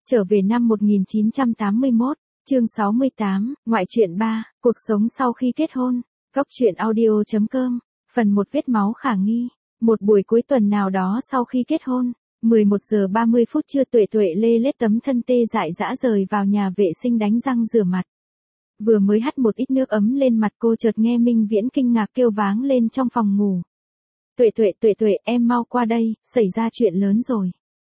Trở về năm 1981, chương 68, ngoại truyện 3, cuộc sống sau khi kết hôn, góc truyện audio.com, phần 1 vết máu khả nghi. Một buổi cuối tuần nào đó sau khi kết hôn, 11 giờ 30 phút trưa Tuệ Tuệ lê lết tấm thân tê dại dã rời vào nhà vệ sinh đánh răng rửa mặt. Vừa mới hắt một ít nước ấm lên mặt cô chợt nghe Minh Viễn kinh ngạc kêu váng lên trong phòng ngủ. Tuệ Tuệ, em mau qua đây, xảy ra chuyện lớn rồi.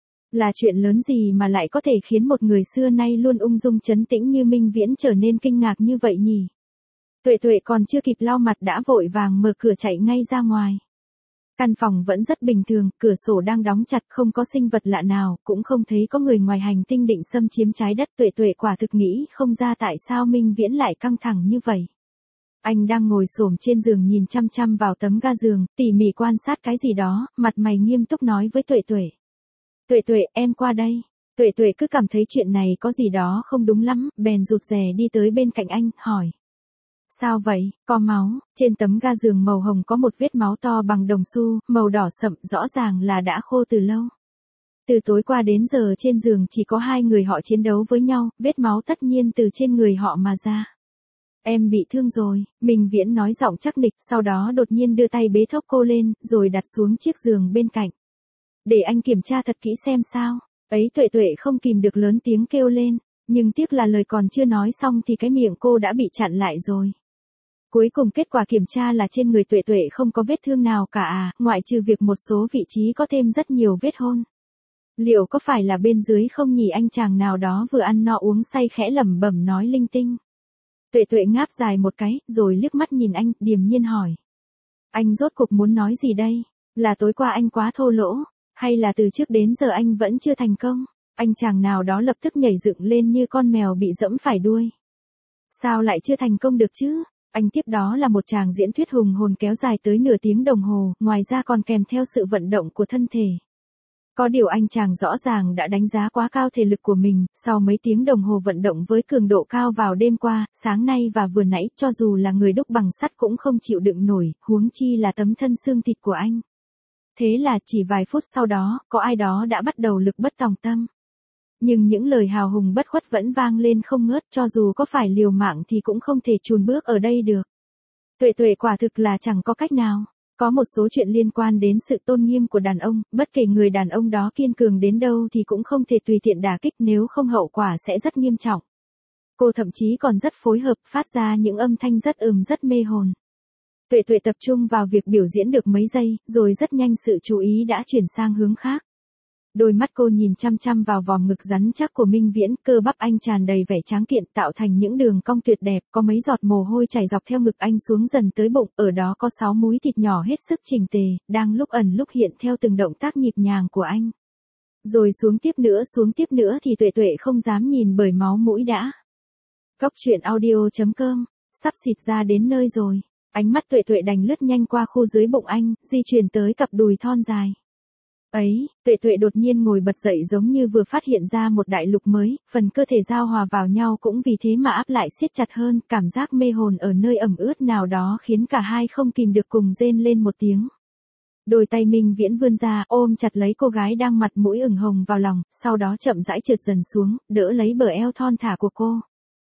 Là chuyện lớn gì mà lại có thể khiến một người xưa nay luôn ung dung trấn tĩnh như Minh Viễn trở nên kinh ngạc như vậy nhỉ? Tuệ Tuệ còn chưa kịp lau mặt đã vội vàng mở cửa chạy ngay ra ngoài. Căn phòng vẫn rất bình thường, cửa sổ đang đóng chặt, không có sinh vật lạ nào, cũng không thấy có người ngoài hành tinh định xâm chiếm trái đất. Tuệ Tuệ quả thực nghĩ không ra tại sao Minh Viễn lại căng thẳng như vậy. Anh đang ngồi xổm trên giường nhìn chăm chăm vào tấm ga giường, tỉ mỉ quan sát cái gì đó, mặt mày nghiêm túc nói với Tuệ Tuệ. Tuệ Tuệ, em qua đây. Tuệ Tuệ cứ cảm thấy chuyện này có gì đó không đúng lắm, bèn rụt rè đi tới bên cạnh anh, hỏi. Sao vậy, có máu? Trên tấm ga giường màu hồng có một vết máu to bằng đồng xu, màu đỏ sậm, rõ ràng là đã khô từ lâu. Từ tối qua đến giờ trên giường chỉ có hai người họ chiến đấu với nhau, vết máu tất nhiên từ trên người họ mà ra. Em bị thương rồi, Minh Viễn nói giọng chắc nịch, sau đó đột nhiên đưa tay bế thốc cô lên, rồi đặt xuống chiếc giường bên cạnh. Để anh kiểm tra thật kỹ xem sao. Ấy, Tuệ Tuệ không kìm được lớn tiếng kêu lên, nhưng tiếc là lời còn chưa nói xong thì cái miệng cô đã bị chặn lại rồi. Cuối cùng kết quả kiểm tra là trên người Tuệ Tuệ không có vết thương nào cả ngoại trừ việc một số vị trí có thêm rất nhiều vết hôn. Liệu có phải là bên dưới không nhỉ? Anh chàng nào đó vừa ăn no uống say khẽ lẩm bẩm nói linh tinh. Tuệ Tuệ ngáp dài một cái, rồi liếc mắt nhìn anh, điềm nhiên hỏi. Anh rốt cuộc muốn nói gì đây? Là tối qua anh quá thô lỗ? Hay là từ trước đến giờ anh vẫn chưa thành công? Anh chàng nào đó lập tức nhảy dựng lên như con mèo bị dẫm phải đuôi. Sao lại chưa thành công được chứ? Anh tiếp đó là một tràng diễn thuyết hùng hồn kéo dài tới nửa tiếng đồng hồ, ngoài ra còn kèm theo sự vận động của thân thể. Có điều anh chàng rõ ràng đã đánh giá quá cao thể lực của mình, sau mấy tiếng đồng hồ vận động với cường độ cao vào đêm qua, sáng nay và vừa nãy, cho dù là người đúc bằng sắt cũng không chịu đựng nổi, huống chi là tấm thân xương thịt của anh. Thế là chỉ vài phút sau đó, có ai đó đã bắt đầu lực bất tòng tâm. Nhưng những lời hào hùng bất khuất vẫn vang lên không ngớt, cho dù có phải liều mạng thì cũng không thể chùn bước ở đây được. Tuệ Tuệ quả thực là chẳng có cách nào. Có một số chuyện liên quan đến sự tôn nghiêm của đàn ông, bất kể người đàn ông đó kiên cường đến đâu thì cũng không thể tùy tiện đả kích, nếu không hậu quả sẽ rất nghiêm trọng. Cô thậm chí còn rất phối hợp, phát ra những âm thanh rất rất mê hồn. Tuệ Tuệ tập trung vào việc biểu diễn được mấy giây, rồi rất nhanh sự chú ý đã chuyển sang hướng khác. Đôi mắt cô nhìn chăm chăm vào vòm ngực rắn chắc của Minh Viễn, cơ bắp anh tràn đầy vẻ tráng kiện tạo thành những đường cong tuyệt đẹp, có mấy giọt mồ hôi chảy dọc theo ngực anh xuống dần tới bụng, ở đó có 6 múi thịt nhỏ hết sức chỉnh tề, đang lúc ẩn lúc hiện theo từng động tác nhịp nhàng của anh. Rồi xuống tiếp nữa thì Tuệ Tuệ không dám nhìn bởi máu mũi đã. Góc truyện audio.com, sắp xịt ra đến nơi rồi. Ánh mắt Tuệ Tuệ đành lướt nhanh qua khu dưới bụng anh, di chuyển tới cặp đùi thon dài. Ấy, Tuệ Tuệ đột nhiên ngồi bật dậy giống như vừa phát hiện ra một đại lục mới, phần cơ thể giao hòa vào nhau cũng vì thế mà áp lại siết chặt hơn, cảm giác mê hồn ở nơi ẩm ướt nào đó khiến cả hai không kìm được cùng rên lên một tiếng. Đôi tay Minh Viễn vươn ra, ôm chặt lấy cô gái đang mặt mũi ửng hồng vào lòng, sau đó chậm rãi trượt dần xuống, đỡ lấy bờ eo thon thả của cô.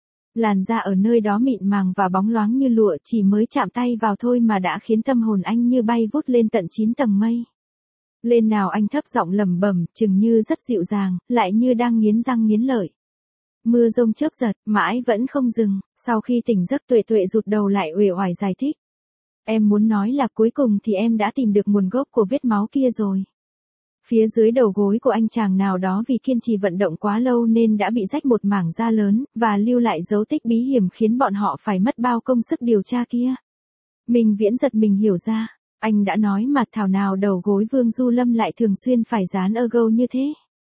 Làn da ở nơi đó mịn màng và bóng loáng như lụa, chỉ mới chạm tay vào thôi mà đã khiến tâm hồn anh như bay vút lên tận 9 tầng mây. Lên nào, anh thấp giọng lẩm bẩm, chừng như rất dịu dàng, lại như đang nghiến răng nghiến lợi. Mưa rông chớp giật, mãi vẫn không dừng, sau khi tỉnh giấc Tuệ Tuệ rụt đầu lại uể oải giải thích. Em muốn nói là cuối cùng thì em đã tìm được nguồn gốc của vết máu kia rồi. Phía dưới đầu gối của anh chàng nào đó vì kiên trì vận động quá lâu nên đã bị rách một mảng da lớn, và lưu lại dấu tích bí hiểm khiến bọn họ phải mất bao công sức điều tra kia. Minh Viễn giật mình hiểu ra. Anh đã nói mà thảo nào đầu gối Vương Du Lâm lại thường xuyên phải dán ergo như thế.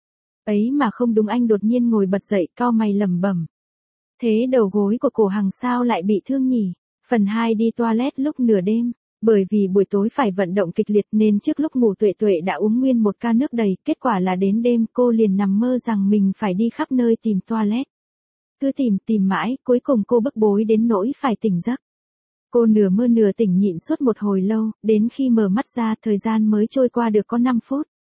Ấy mà không đúng, anh đột nhiên ngồi bật dậy, cau mày lẩm bẩm. Thế đầu gối của cổ Hằng sao lại bị thương nhỉ? Phần 2 đi toilet lúc nửa đêm. Bởi vì buổi tối phải vận động kịch liệt nên trước lúc ngủ Tuệ Tuệ đã uống nguyên một ca nước đầy, kết quả là đến đêm cô liền nằm mơ rằng mình phải đi khắp nơi tìm toilet. Cứ tìm mãi, cuối cùng cô bức bối đến nỗi phải tỉnh giấc. Cô nửa mơ nửa tỉnh nhịn suốt một hồi lâu, đến khi mở mắt ra thời gian mới trôi qua được có 5 phút.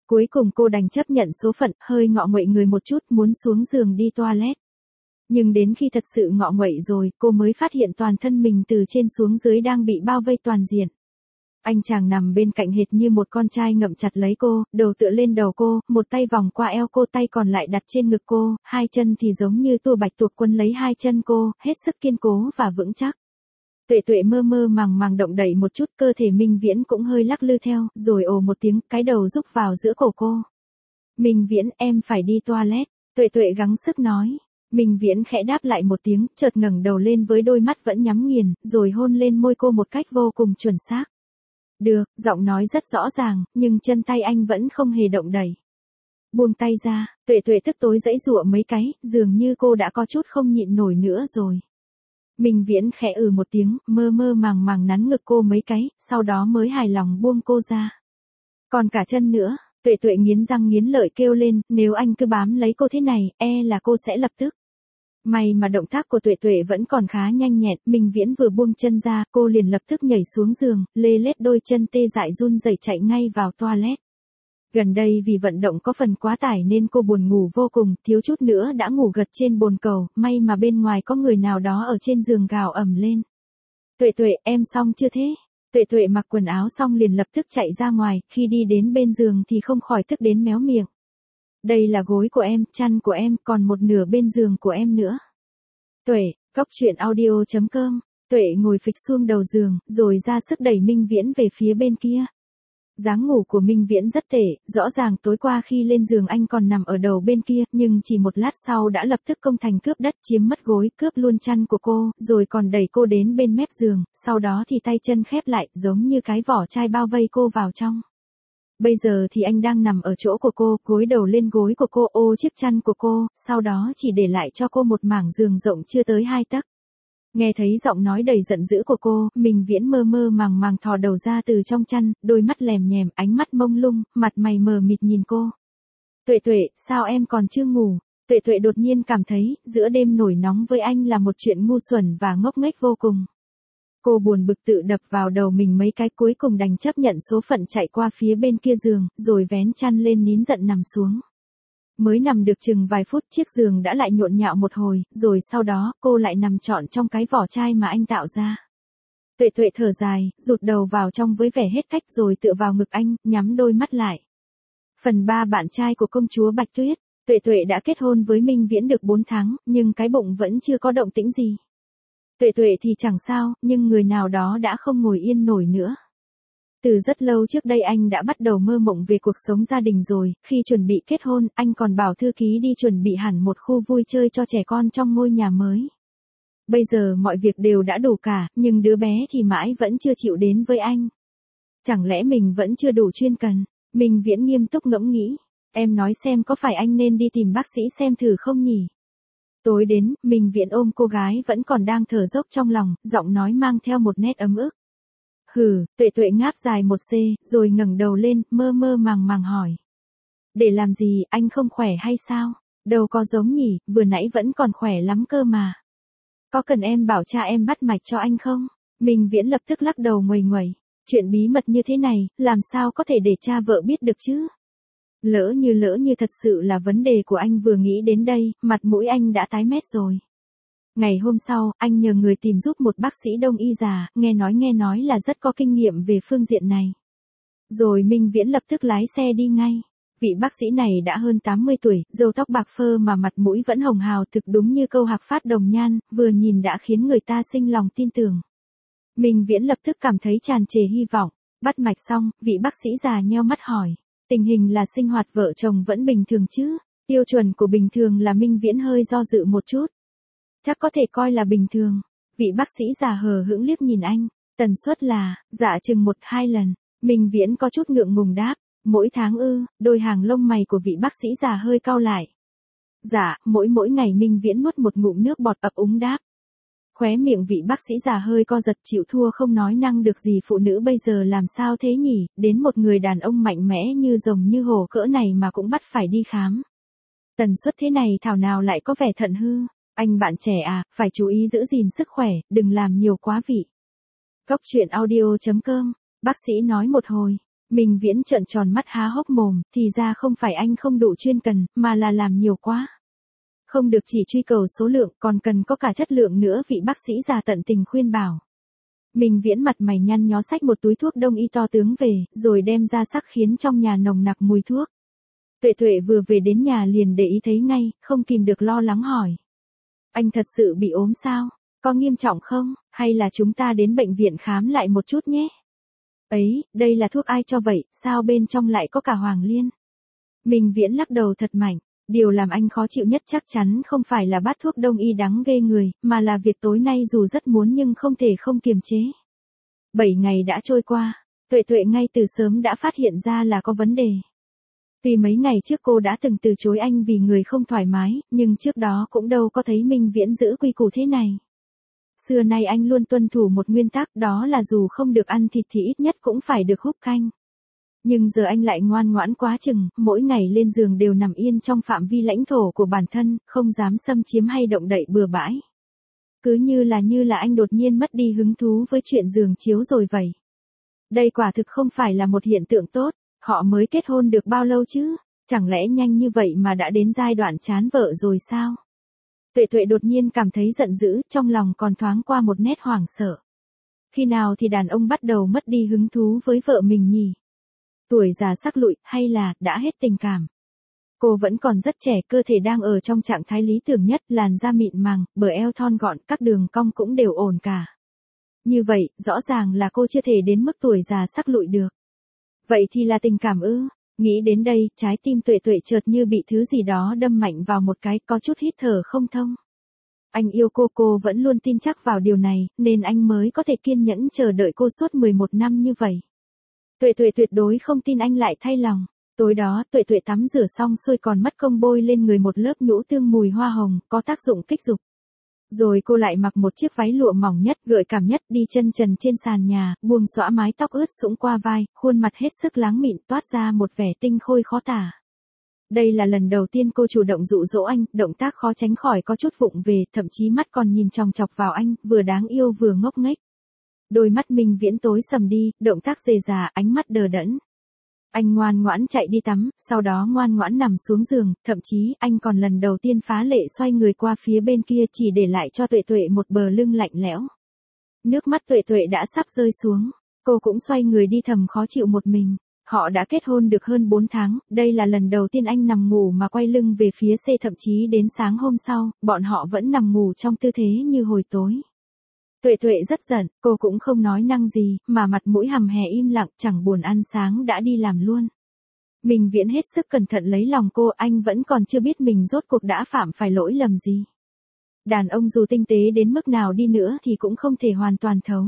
Cuối cùng cô đành chấp nhận số phận, hơi ngọ nguậy người một chút muốn xuống giường đi toilet. Nhưng đến khi thật sự ngọ nguậy rồi, cô mới phát hiện toàn thân mình từ trên xuống dưới đang bị bao vây toàn diện. Anh chàng nằm bên cạnh hệt như một con trai ngậm chặt lấy cô, đầu tựa lên đầu cô, một tay vòng qua eo cô, tay còn lại đặt trên ngực cô, hai chân thì giống như tua bạch tuộc quấn lấy hai chân cô, hết sức kiên cố và vững chắc. Tuệ Tuệ mơ mơ màng màng động đậy một chút, cơ thể Minh Viễn cũng hơi lắc lư theo, rồi ồ một tiếng, cái đầu rúc vào giữa cổ cô. Minh Viễn, em phải đi toilet, Tuệ Tuệ gắng sức nói. Minh Viễn khẽ đáp lại một tiếng, chợt ngẩng đầu lên với đôi mắt vẫn nhắm nghiền, rồi hôn lên môi cô một cách vô cùng chuẩn xác. Được, giọng nói rất rõ ràng, nhưng chân tay anh vẫn không hề động đậy. Buông tay ra, Tuệ Tuệ tức tối giãy giụa mấy cái, dường như cô đã có chút không nhịn nổi nữa rồi. Minh Viễn khẽ một tiếng, mơ mơ màng màng nắn ngực cô mấy cái, sau đó mới hài lòng buông cô ra. Còn cả chân nữa, Tuệ Tuệ nghiến răng nghiến lợi kêu lên, nếu anh cứ bám lấy cô thế này, là cô sẽ lập tức. May mà động tác của Tuệ Tuệ vẫn còn khá nhanh nhẹn, Minh Viễn vừa buông chân ra, cô liền lập tức nhảy xuống giường, lê lết đôi chân tê dại run rẩy chạy ngay vào toilet. Gần đây vì vận động có phần quá tải nên cô buồn ngủ vô cùng, thiếu chút nữa đã ngủ gật trên bồn cầu, may mà bên ngoài có người nào đó ở trên giường gào ầm lên. Tuệ Tuệ, em xong chưa thế? Tuệ Tuệ mặc quần áo xong liền lập tức chạy ra ngoài, khi đi đến bên giường thì không khỏi tức đến méo miệng. Đây là gối của em, chăn của em, còn một nửa bên giường của em nữa. Tuệ, coctruyện.audio.com, Tuệ ngồi phịch xuống đầu giường, rồi ra sức đẩy Minh Viễn về phía bên kia. Dáng ngủ của Minh Viễn rất tệ, rõ ràng tối qua khi lên giường anh còn nằm ở đầu bên kia, nhưng chỉ một lát sau đã lập tức công thành cướp đất, chiếm mất gối, cướp luôn chăn của cô, rồi còn đẩy cô đến bên mép giường, sau đó thì tay chân khép lại, giống như cái vỏ chai bao vây cô vào trong. Bây giờ thì anh đang nằm ở chỗ của cô, gối đầu lên gối của cô, ô chiếc chăn của cô, sau đó chỉ để lại cho cô một mảng giường rộng chưa tới 2 tấc. Nghe thấy giọng nói đầy giận dữ của cô, Minh Viễn mơ mơ màng màng thò đầu ra từ trong chăn, đôi mắt lèm nhèm, ánh mắt mông lung, mặt mày mờ mịt nhìn cô. Tuệ Tuệ, sao em còn chưa ngủ? Tuệ Tuệ đột nhiên cảm thấy, giữa đêm nổi nóng với anh là một chuyện ngu xuẩn và ngốc nghếch vô cùng. Cô buồn bực tự đập vào đầu mình mấy cái, cuối cùng đành chấp nhận số phận chạy qua phía bên kia giường, rồi vén chăn lên nín giận nằm xuống. Mới nằm được chừng vài phút, chiếc giường đã lại nhộn nhạo một hồi, rồi sau đó, cô lại nằm trọn trong cái vỏ chai mà anh tạo ra. Tuệ Tuệ thở dài, rụt đầu vào trong với vẻ hết cách rồi tựa vào ngực anh, nhắm đôi mắt lại. Phần 3 bạn trai của công chúa Bạch Tuyết. Tuệ Tuệ đã kết hôn với Minh Viễn được 4 tháng, nhưng cái bụng vẫn chưa có động tĩnh gì. Tuệ Tuệ thì chẳng sao, nhưng người nào đó đã không ngồi yên nổi nữa. Từ rất lâu trước đây anh đã bắt đầu mơ mộng về cuộc sống gia đình rồi, khi chuẩn bị kết hôn, anh còn bảo thư ký đi chuẩn bị hẳn một khu vui chơi cho trẻ con trong ngôi nhà mới. Bây giờ mọi việc đều đã đủ cả, nhưng đứa bé thì mãi vẫn chưa chịu đến với anh. Chẳng lẽ mình vẫn chưa đủ chuyên cần? Minh Viễn nghiêm túc ngẫm nghĩ. Em nói xem có phải anh nên đi tìm bác sĩ xem thử không nhỉ? Tối đến, Minh Viễn ôm cô gái vẫn còn đang thở dốc trong lòng, giọng nói mang theo một nét ấm ức. Hừ, Tuệ Tuệ ngáp dài một c, rồi ngẩng đầu lên, mơ mơ màng màng hỏi. Để làm gì, anh không khỏe hay sao? Đâu có giống nhỉ, vừa nãy vẫn còn khỏe lắm cơ mà. Có cần em bảo cha em bắt mạch cho anh không? Minh Viễn lập tức lắc đầu nguầy nguẩy. Chuyện bí mật như thế này, làm sao có thể để cha vợ biết được chứ? Lỡ như thật sự là vấn đề của anh, vừa nghĩ đến đây, mặt mũi anh đã tái mét rồi. Ngày hôm sau, anh nhờ người tìm giúp một bác sĩ đông y già, nghe nói là rất có kinh nghiệm về phương diện này. Rồi Minh Viễn lập tức lái xe đi ngay. Vị bác sĩ này đã hơn 80 tuổi, râu tóc bạc phơ mà mặt mũi vẫn hồng hào, thực đúng như câu Hạc Phát Đồng Nhan, vừa nhìn đã khiến người ta sinh lòng tin tưởng. Minh Viễn lập tức cảm thấy tràn trề hy vọng. Bắt mạch xong, vị bác sĩ già nheo mắt hỏi. Tình hình là sinh hoạt vợ chồng vẫn bình thường chứ? Tiêu chuẩn của bình thường là Minh Viễn hơi do dự một chút. Chắc có thể coi là bình thường. Vị bác sĩ già hờ hững liếc nhìn anh. Tần suất là, dạ chừng 1-2 lần. Minh Viễn có chút ngượng ngùng đáp. Mỗi tháng ư? Đôi hàng lông mày của vị bác sĩ già hơi cau lại. Dạ, mỗi ngày. Minh Viễn nuốt một ngụm nước bọt ấp úng đáp. Khóe miệng vị bác sĩ già hơi co giật, chịu thua không nói năng được gì. Phụ nữ bây giờ làm sao thế nhỉ, đến một người đàn ông mạnh mẽ như rồng như hổ cỡ này mà cũng bắt phải đi khám. Tần suất thế này thảo nào lại có vẻ thận hư. Anh bạn trẻ à, phải chú ý giữ gìn sức khỏe, đừng làm nhiều quá vị. Coctruyện.audio.com, bác sĩ nói một hồi. Minh Viễn trợn tròn mắt há hốc mồm, thì ra không phải anh không đủ chuyên cần, mà là làm nhiều quá. Không được chỉ truy cầu số lượng, còn cần có cả chất lượng nữa, vị bác sĩ già tận tình khuyên bảo. Minh Viễn mặt mày nhăn nhó xách một túi thuốc đông y to tướng về, rồi đem ra sắc khiến trong nhà nồng nặc mùi thuốc. Tuệ Tuệ vừa về đến nhà liền để ý thấy ngay, không kìm được lo lắng hỏi. Anh thật sự bị ốm sao? Có nghiêm trọng không? Hay là chúng ta đến bệnh viện khám lại một chút nhé? Ấy, đây là thuốc ai cho vậy, sao bên trong lại có cả hoàng liên? Minh Viễn lắc đầu thật mạnh. Điều làm anh khó chịu nhất chắc chắn không phải là bát thuốc đông y đắng ghê người, mà là việc tối nay dù rất muốn nhưng không thể không kiềm chế. 7 ngày đã trôi qua, Tuệ Tuệ ngay từ sớm đã phát hiện ra là có vấn đề. Tuy mấy ngày trước cô đã từng từ chối anh vì người không thoải mái, nhưng trước đó cũng đâu có thấy Minh Viễn giữ quy củ thế này. Xưa nay anh luôn tuân thủ một nguyên tắc, đó là dù không được ăn thịt thì ít nhất cũng phải được húp canh. Nhưng giờ anh lại ngoan ngoãn quá chừng, mỗi ngày lên giường đều nằm yên trong phạm vi lãnh thổ của bản thân, không dám xâm chiếm hay động đậy bừa bãi. Cứ như là anh đột nhiên mất đi hứng thú với chuyện giường chiếu rồi vậy. Đây quả thực không phải là một hiện tượng tốt, họ mới kết hôn được bao lâu chứ, chẳng lẽ nhanh như vậy mà đã đến giai đoạn chán vợ rồi sao? Tuệ Tuệ đột nhiên cảm thấy giận dữ, trong lòng còn thoáng qua một nét hoảng sợ. Khi nào thì đàn ông bắt đầu mất đi hứng thú với vợ mình nhỉ? Tuổi già sắc lụi, hay là đã hết tình cảm? Cô vẫn còn rất trẻ, cơ thể đang ở trong trạng thái lý tưởng nhất, làn da mịn màng, bờ eo thon gọn, các đường cong cũng đều ổn cả. Như vậy, rõ ràng là cô chưa thể đến mức tuổi già sắc lụi được. Vậy thì là tình cảm ư? Nghĩ đến đây, trái tim Tuệ Tuệ chợt như bị thứ gì đó đâm mạnh vào một cái, có chút hít thở không thông. Anh yêu cô vẫn luôn tin chắc vào điều này, nên anh mới có thể kiên nhẫn chờ đợi cô suốt 11 năm như vậy. Tuệ Tuệ tuyệt đối không tin anh lại thay lòng. Tối đó, Tuệ Tuệ tắm rửa xong xuôi còn mất công bôi lên người một lớp nhũ tương mùi hoa hồng, có tác dụng kích dục. Rồi cô lại mặc một chiếc váy lụa mỏng nhất, gợi cảm nhất, đi chân trần trên sàn nhà, buông xõa mái tóc ướt sũng qua vai, khuôn mặt hết sức láng mịn, toát ra một vẻ tinh khôi khó tả. Đây là lần đầu tiên cô chủ động dụ dỗ anh, động tác khó tránh khỏi có chút vụng về, thậm chí mắt còn nhìn chòng chọc vào anh, vừa đáng yêu vừa ngốc nghếch. Đôi mắt Minh Viễn tối sầm đi, động tác rề rà, ánh mắt đờ đẫn. Anh ngoan ngoãn chạy đi tắm, sau đó ngoan ngoãn nằm xuống giường, thậm chí anh còn lần đầu tiên phá lệ xoay người qua phía bên kia chỉ để lại cho Tuệ Tuệ một bờ lưng lạnh lẽo. Nước mắt Tuệ Tuệ đã sắp rơi xuống, cô cũng xoay người đi thầm khó chịu một mình. Họ đã kết hôn được hơn 4 tháng, đây là lần đầu tiên anh nằm ngủ mà quay lưng về phía C, thậm chí đến sáng hôm sau, bọn họ vẫn nằm ngủ trong tư thế như hồi tối. Tuệ Tuệ rất giận, cô cũng không nói năng gì, mà mặt mũi hầm hè im lặng, chẳng buồn ăn sáng đã đi làm luôn. Minh Viễn hết sức cẩn thận lấy lòng cô, anh vẫn còn chưa biết mình rốt cuộc đã phạm phải lỗi lầm gì. Đàn ông dù tinh tế đến mức nào đi nữa thì cũng không thể hoàn toàn thấu.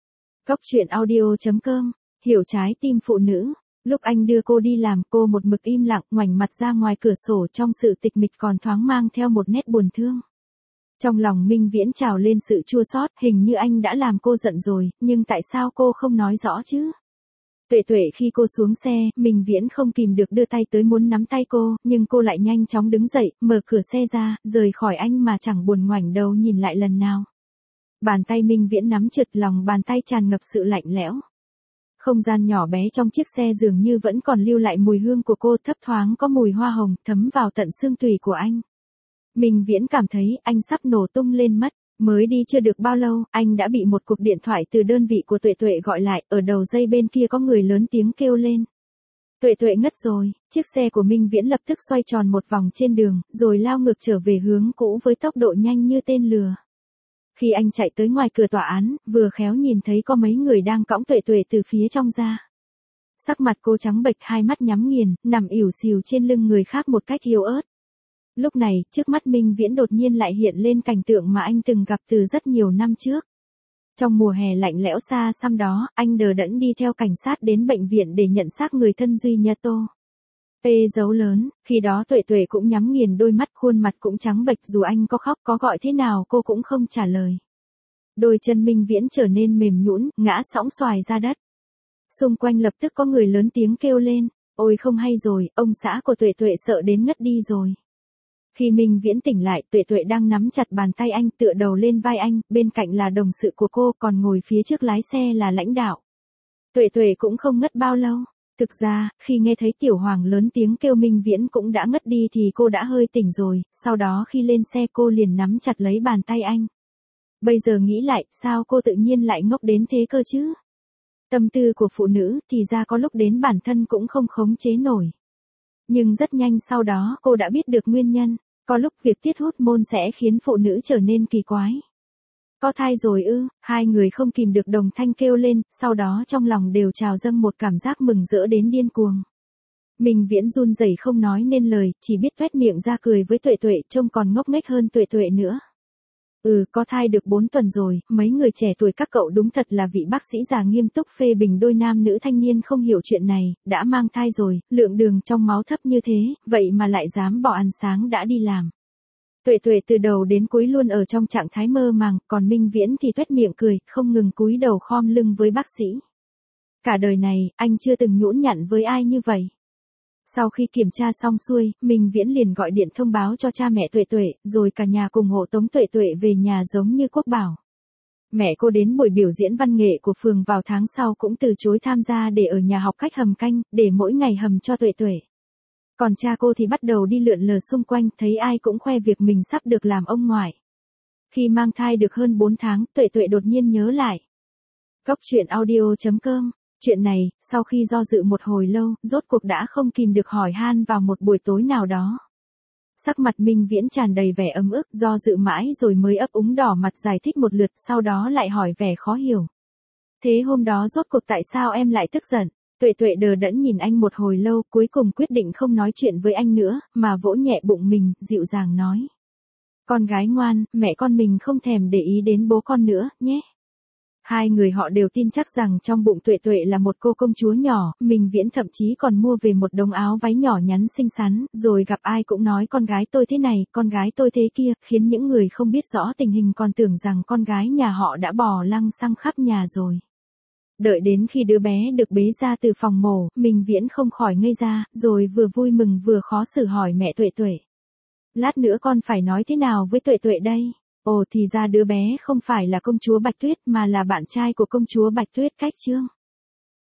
Góc truyện audio.com, hiểu trái tim phụ nữ. Lúc anh đưa cô đi làm, cô một mực im lặng, ngoảnh mặt ra ngoài cửa sổ, trong sự tịch mịch còn thoáng mang theo một nét buồn thương. Trong lòng Minh Viễn trào lên sự chua xót, hình như anh đã làm cô giận rồi, nhưng tại sao cô không nói rõ chứ? Tuệ Tuệ khi cô xuống xe, Minh Viễn không kìm được đưa tay tới muốn nắm tay cô, nhưng cô lại nhanh chóng đứng dậy, mở cửa xe ra, rời khỏi anh mà chẳng buồn ngoảnh đầu nhìn lại lần nào. Bàn tay Minh Viễn nắm chặt, lòng bàn tay tràn ngập sự lạnh lẽo. Không gian nhỏ bé trong chiếc xe dường như vẫn còn lưu lại mùi hương của cô, thấp thoáng có mùi hoa hồng thấm vào tận xương tủy của anh. Minh Viễn cảm thấy anh sắp nổ tung lên mất. Mới đi chưa được bao lâu, anh đã bị một cuộc điện thoại từ đơn vị của Tuệ Tuệ gọi lại, ở đầu dây bên kia có người lớn tiếng kêu lên. Tuệ Tuệ ngất rồi, chiếc xe của Minh Viễn lập tức xoay tròn một vòng trên đường, rồi lao ngược trở về hướng cũ với tốc độ nhanh như tên lừa. Khi anh chạy tới ngoài cửa tòa án, vừa khéo nhìn thấy có mấy người đang cõng Tuệ Tuệ từ phía trong ra. Sắc mặt cô trắng bệch, hai mắt nhắm nghiền, nằm ỉu xìu trên lưng người khác một cách yếu ớt. Lúc này, trước mắt Minh Viễn đột nhiên lại hiện lên cảnh tượng mà anh từng gặp từ rất nhiều năm trước. Trong mùa hè lạnh lẽo xa xăm đó, anh đờ đẫn đi theo cảnh sát đến bệnh viện để nhận xác người thân duy nhất Tô. P dấu lớn, khi đó Tuệ Tuệ cũng nhắm nghiền đôi mắt, khuôn mặt cũng trắng bệch, dù anh có khóc có gọi thế nào cô cũng không trả lời. Đôi chân Minh Viễn trở nên mềm nhũn, ngã sõng xoài ra đất. Xung quanh lập tức có người lớn tiếng kêu lên, ôi không hay rồi, ông xã của Tuệ Tuệ sợ đến ngất đi rồi. Khi Minh Viễn tỉnh lại, Tuệ Tuệ đang nắm chặt bàn tay anh, tựa đầu lên vai anh, bên cạnh là đồng sự của cô, còn ngồi phía trước lái xe là lãnh đạo. Tuệ Tuệ cũng không ngất bao lâu. Thực ra, khi nghe thấy Tiểu Hoàng lớn tiếng kêu Minh Viễn cũng đã ngất đi thì cô đã hơi tỉnh rồi, sau đó khi lên xe cô liền nắm chặt lấy bàn tay anh. Bây giờ nghĩ lại, sao cô tự nhiên lại ngốc đến thế cơ chứ? Tâm tư của phụ nữ thì ra có lúc đến bản thân cũng không khống chế nổi. Nhưng rất nhanh sau đó cô đã biết được nguyên nhân, có lúc việc tiết hốt môn sẽ khiến phụ nữ trở nên kỳ quái. Có thai rồi ư, hai người không kìm được đồng thanh kêu lên, sau đó trong lòng đều trào dâng một cảm giác mừng rỡ đến điên cuồng. Minh Viễn run rẩy không nói nên lời, chỉ biết tuét miệng ra cười với Tuệ Tuệ, trông còn ngốc nghếch hơn Tuệ Tuệ nữa. Có thai được 4 tuần rồi, mấy người trẻ tuổi các cậu đúng thật là vị bác sĩ già nghiêm túc phê bình đôi nam nữ thanh niên không hiểu chuyện này, đã mang thai rồi, lượng đường trong máu thấp như thế, vậy mà lại dám bỏ ăn sáng đã đi làm. Tuệ Tuệ từ đầu đến cuối luôn ở trong trạng thái mơ màng, còn Minh Viễn thì tuét miệng cười, không ngừng cúi đầu khom lưng với bác sĩ. Cả đời này, anh chưa từng nhũn nhặn với ai như vậy. Sau khi kiểm tra xong xuôi, Minh Viễn liền gọi điện thông báo cho cha mẹ Tuệ Tuệ, rồi cả nhà cùng hộ tống Tuệ Tuệ về nhà giống như Quốc bảo. Mẹ cô đến buổi biểu diễn văn nghệ của phường vào tháng sau cũng từ chối tham gia để ở nhà học cách hầm canh, để mỗi ngày hầm cho Tuệ Tuệ. Còn cha cô thì bắt đầu đi lượn lờ xung quanh, thấy ai cũng khoe việc mình sắp được làm ông ngoại. Khi mang thai được hơn 4 tháng, Tuệ Tuệ đột nhiên nhớ lại. Góc truyện audio.com. Chuyện này, sau khi do dự một hồi lâu, rốt cuộc đã không kìm được hỏi han vào một buổi tối nào đó. Sắc mặt Minh Viễn tràn đầy vẻ ấm ức, do dự mãi rồi mới ấp úng đỏ mặt giải thích một lượt, sau đó lại hỏi vẻ khó hiểu. Thế hôm đó rốt cuộc tại sao em lại tức giận? Tuệ Tuệ đờ đẫn nhìn anh một hồi lâu, cuối cùng quyết định không nói chuyện với anh nữa, mà vỗ nhẹ bụng mình, dịu dàng nói. Con gái ngoan, mẹ con mình không thèm để ý đến bố con nữa, nhé. Hai người họ đều tin chắc rằng trong bụng Tuệ Tuệ là một cô công chúa nhỏ, Minh Viễn thậm chí còn mua về một đống áo váy nhỏ nhắn xinh xắn, rồi gặp ai cũng nói con gái tôi thế này, con gái tôi thế kia, khiến những người không biết rõ tình hình còn tưởng rằng con gái nhà họ đã bò lăng xăng khắp nhà rồi. Đợi đến khi đứa bé được bế ra từ phòng mổ, Minh Viễn không khỏi ngây ra, rồi vừa vui mừng vừa khó xử hỏi mẹ Tuệ Tuệ. Lát nữa con phải nói thế nào với Tuệ Tuệ đây? Ồ thì ra đứa bé không phải là công chúa Bạch Tuyết mà là bạn trai của công chúa Bạch Tuyết Cách Chương.